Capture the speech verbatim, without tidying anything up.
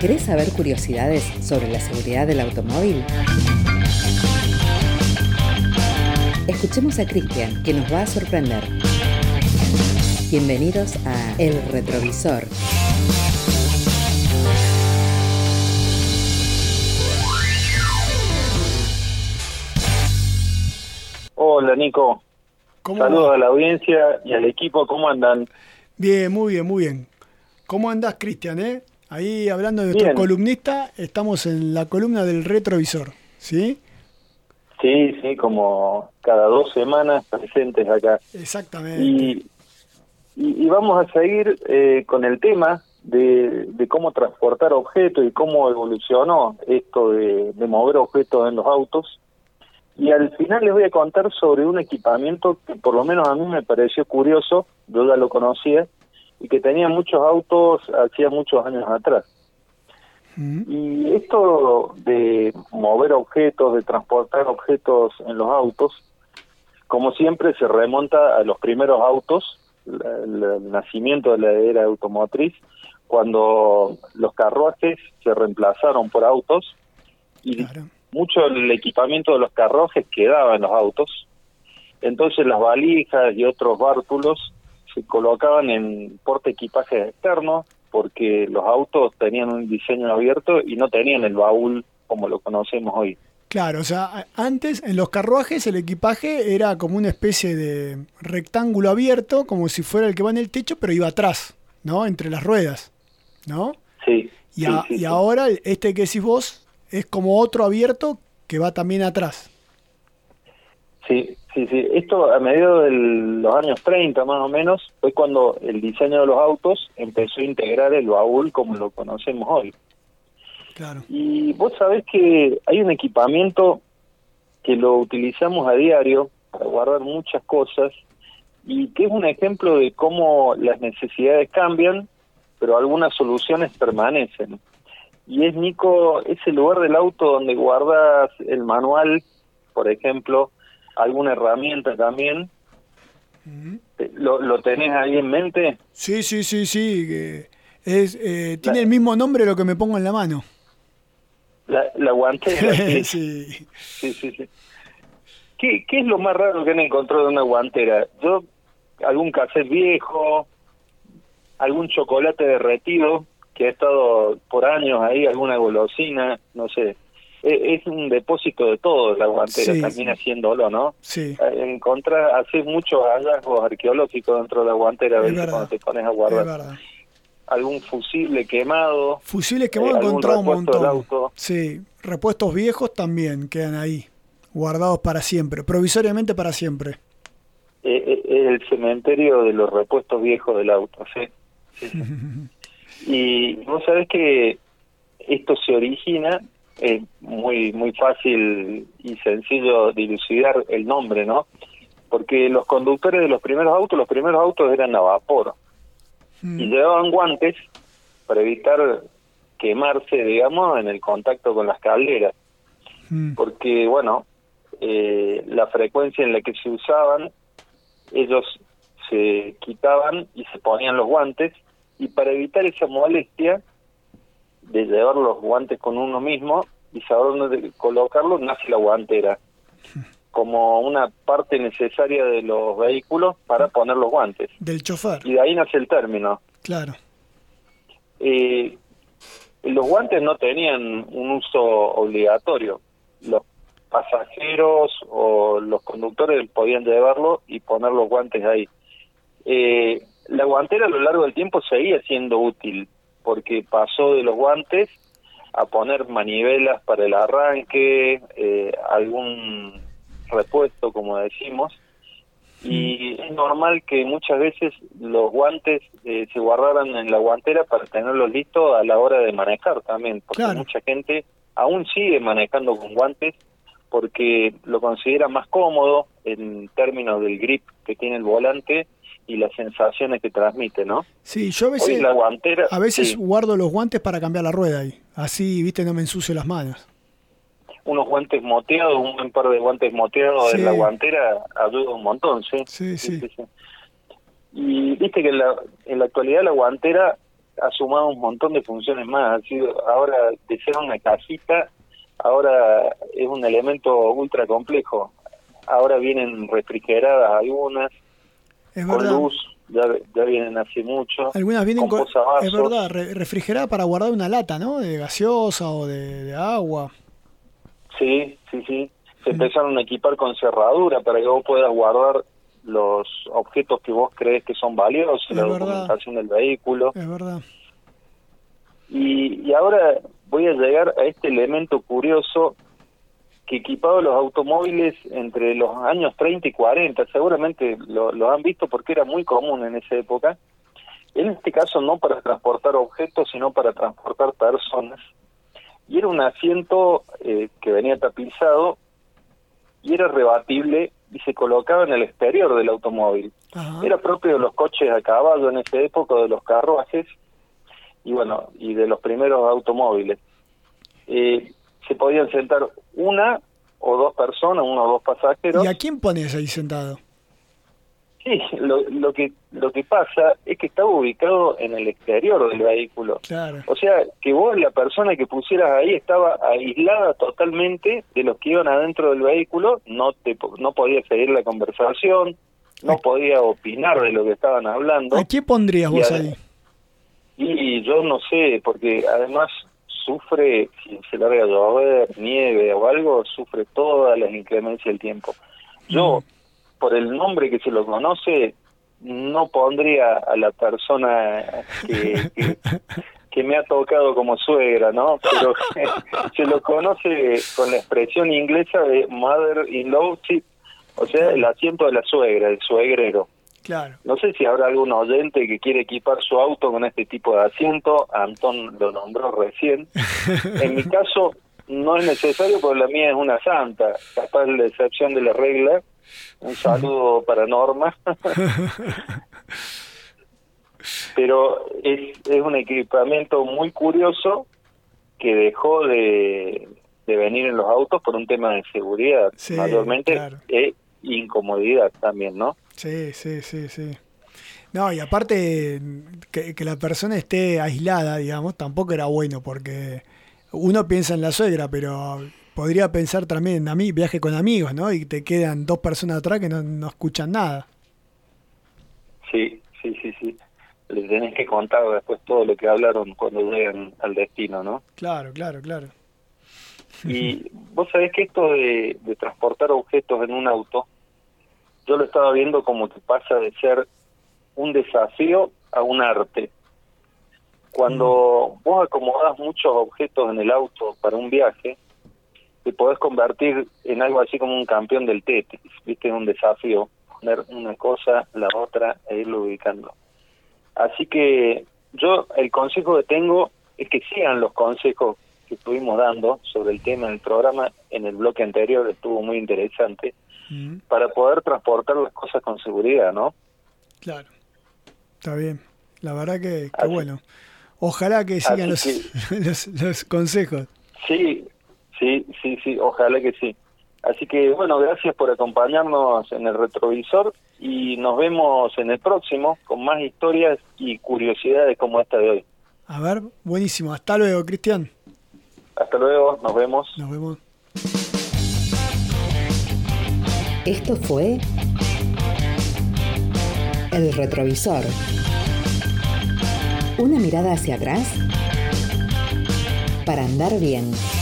¿Querés saber curiosidades sobre la seguridad del automóvil? Escuchemos a Cristian, que nos va a sorprender. Bienvenidos a El Retrovisor. Hola Nico, saludos va? a la audiencia y al equipo, ¿cómo andan? Bien, muy bien, muy bien. ¿Cómo andás, Cristian? Eh? Ahí hablando de nuestro Bien. columnista, estamos en la columna del Retrovisor, ¿sí? Sí, sí, como cada dos semanas presentes acá. Exactamente. Y, y, y vamos a seguir eh, con el tema de, de cómo transportar objetos y cómo evolucionó esto de, de mover objetos en los autos. Y al final les voy a contar sobre un equipamiento que por lo menos a mí me pareció curioso, yo ya lo conocía, y que tenía muchos autos hacía muchos años atrás. Mm. Y esto de mover objetos, de transportar objetos en los autos, como siempre se remonta a los primeros autos, la, la, el nacimiento de la era automotriz, cuando los carruajes se reemplazaron por autos y Claro. mucho del equipamiento de los carruajes quedaba en los autos. Entonces las valijas y otros bártulos se colocaban en portaequipajes externos porque los autos tenían un diseño abierto y no tenían el baúl como lo conocemos hoy. Claro, o sea, antes en los carruajes el equipaje era como una especie de rectángulo abierto, como si fuera el que va en el techo, pero iba atrás, ¿no? Entre las ruedas, ¿no? Sí. Y, sí, a, sí, y sí. ahora este que decís vos es como otro abierto que va también atrás. Sí, sí, sí. Esto a mediados de los años treinta más o menos fue cuando el diseño de los autos empezó a integrar el baúl como lo conocemos hoy. Claro. Y vos sabés que hay un equipamiento que lo utilizamos a diario para guardar muchas cosas y que es un ejemplo de cómo las necesidades cambian, pero algunas soluciones permanecen. Y es, Nico, ese lugar del auto donde guardas el manual, por ejemplo, alguna herramienta también. Mm. ¿Lo, lo tenés ahí en mente? Sí, sí, sí, sí. que es, eh, tiene La- el mismo nombre de lo que me pongo en la mano. La, la guantera, sí. Sí. Sí, sí, sí. ¿Qué, ¿Qué es lo más raro que han encontrado en una guantera? Yo, algún cassette viejo, algún chocolate derretido que ha estado por años ahí, alguna golosina, no sé. E- Es un depósito de todo la guantera, Sí, termina sí. siéndolo, ¿no? Sí, Encontrar, hace muchos hallazgos arqueológicos dentro de la guantera, a es veces verdad. cuando te pones a Es guardar. verdad. Algún fusible quemado, Fusiles que eh, hemos algún encontrado un repuesto del montón. auto. Sí, repuestos viejos también quedan ahí, guardados para siempre, provisoriamente para siempre. Eh, eh, el cementerio de los repuestos viejos del auto, ¿sí? Sí, sí. Y vos sabés que esto se origina, es muy muy fácil y sencillo dilucidar el nombre, ¿no? Porque los conductores de los primeros autos, los primeros autos eran a vapor y Mm. llevaban guantes para evitar quemarse, digamos, en el contacto con las calderas. Mm. Porque, bueno, eh, la frecuencia en la que se usaban, ellos se quitaban y se ponían los guantes, y para evitar esa molestia de llevar los guantes con uno mismo y saber dónde colocarlos, nace la guantera, como una parte necesaria de los vehículos para poner los guantes. Del chofer, Y de ahí nace el término. claro. Eh, los guantes no tenían un uso obligatorio. Los pasajeros o los conductores podían llevarlo y poner los guantes ahí. Eh, la guantera a lo largo del tiempo seguía siendo útil, porque pasó de los guantes a poner manivelas para el arranque, eh, algún repuesto, como decimos, y es normal que muchas veces los guantes eh, se guardaran en la guantera para tenerlos listos a la hora de manejar también, porque Claro. mucha gente aún sigue manejando con guantes porque lo considera más cómodo en términos del grip que tiene el volante y las sensaciones que transmite, ¿no? Sí, yo a Hoy veces, la guantera... a veces sí, guardo los guantes para cambiar la rueda ahí. Así, viste, no me ensucio las manos. unos guantes moteados, un buen par de guantes moteados Sí. en la guantera ayuda un montón, ¿sí? Sí, sí. sí. Y viste que en la, en la actualidad la guantera ha sumado un montón de funciones más. Ha sido, ahora, de ser una casita, ahora es un elemento ultra complejo. Ahora vienen refrigeradas algunas, Es con verdad. luz, ya, ya vienen hace mucho. Algunas vienen con con, posavasos. es verdad, re- refrigerada para guardar una lata, ¿no? De gaseosa o de, de agua. Sí, sí, sí. Se empezaron a equipar con cerradura para que vos puedas guardar los objetos que vos crees que son valiosos, Es la verdad. documentación del vehículo. Es verdad. Y, y ahora voy a llegar a este elemento curioso que equipado los automóviles entre los años treinta y cuarenta, seguramente lo, lo han visto porque era muy común en esa época, en este caso no para transportar objetos, sino para transportar personas. Y era un asiento eh, que venía tapizado y era rebatible y se colocaba en el exterior del automóvil. Ajá. Era propio de los coches a caballo en esa época, de los carruajes y bueno, y de los primeros automóviles. Eh, se podían sentar una o dos personas, uno o dos pasajeros. ¿Y a quién pones ahí sentado? Sí, lo, lo que lo que pasa es que estaba ubicado en el exterior del vehículo. Claro. O sea, que vos, la persona que pusieras ahí, estaba aislada totalmente de los que iban adentro del vehículo, no te no podía seguir la conversación, no podía opinar de lo que estaban hablando. ¿A quién pondrías Y vos a- ahí? Y yo no sé, porque además sufre, si se larga a llover, nieve o algo, sufre todas las inclemencias del tiempo. Yo, por el nombre que se lo conoce, no pondría a la persona que, que, que me ha tocado como suegra, ¿no? Pero se lo conoce con la expresión inglesa de mother-in-law seat, o sea, el asiento de la suegra, el suegrero. Claro. No sé si habrá algún oyente que quiere equipar su auto con este tipo de asiento. Antón lo nombró recién. En mi caso no es necesario porque la mía es una santa, capaz la excepción de la regla. Un saludo para Norma. Pero es, es un equipamiento muy curioso que dejó de, de venir en los autos por un tema de seguridad, Sí, mayormente, claro. e incomodidad también, ¿no? Sí, sí, sí, sí. No, y aparte que, que la persona esté aislada, digamos, tampoco era bueno porque uno piensa en la suegra, pero podría pensar también en mí, viaje con amigos, ¿no? Y te quedan dos personas atrás que no, no escuchan nada. Sí, sí, sí, sí. Les tenés que contar después todo lo que hablaron cuando llegan al destino, ¿no? Claro, claro, claro. Y vos sabés que esto de, de transportar objetos en un auto, yo lo estaba viendo como que pasa de ser un desafío a un arte. Cuando mm. vos acomodás muchos objetos en el auto para un viaje, te podés convertir en algo así como un campeón del Tetris, ¿viste? Es un desafío, poner una cosa, la otra, e irlo ubicando. Así que yo el consejo que tengo es que sigan los consejos que estuvimos dando sobre el tema del programa. En el bloque anterior estuvo muy interesante, mm. para poder transportar las cosas con seguridad, ¿no? Claro, está bien. La verdad que, que así, bueno. Ojalá que sigan los, que, los, los consejos. Sí, sí, sí, sí, ojalá que sí. Así que, bueno, gracias por acompañarnos en el retrovisor y nos vemos en el próximo con más historias y curiosidades como esta de hoy. A ver, buenísimo. Hasta luego, Cristian. Hasta luego, nos vemos. Nos vemos. Esto fue El Retrovisor. Una mirada hacia atrás para andar bien.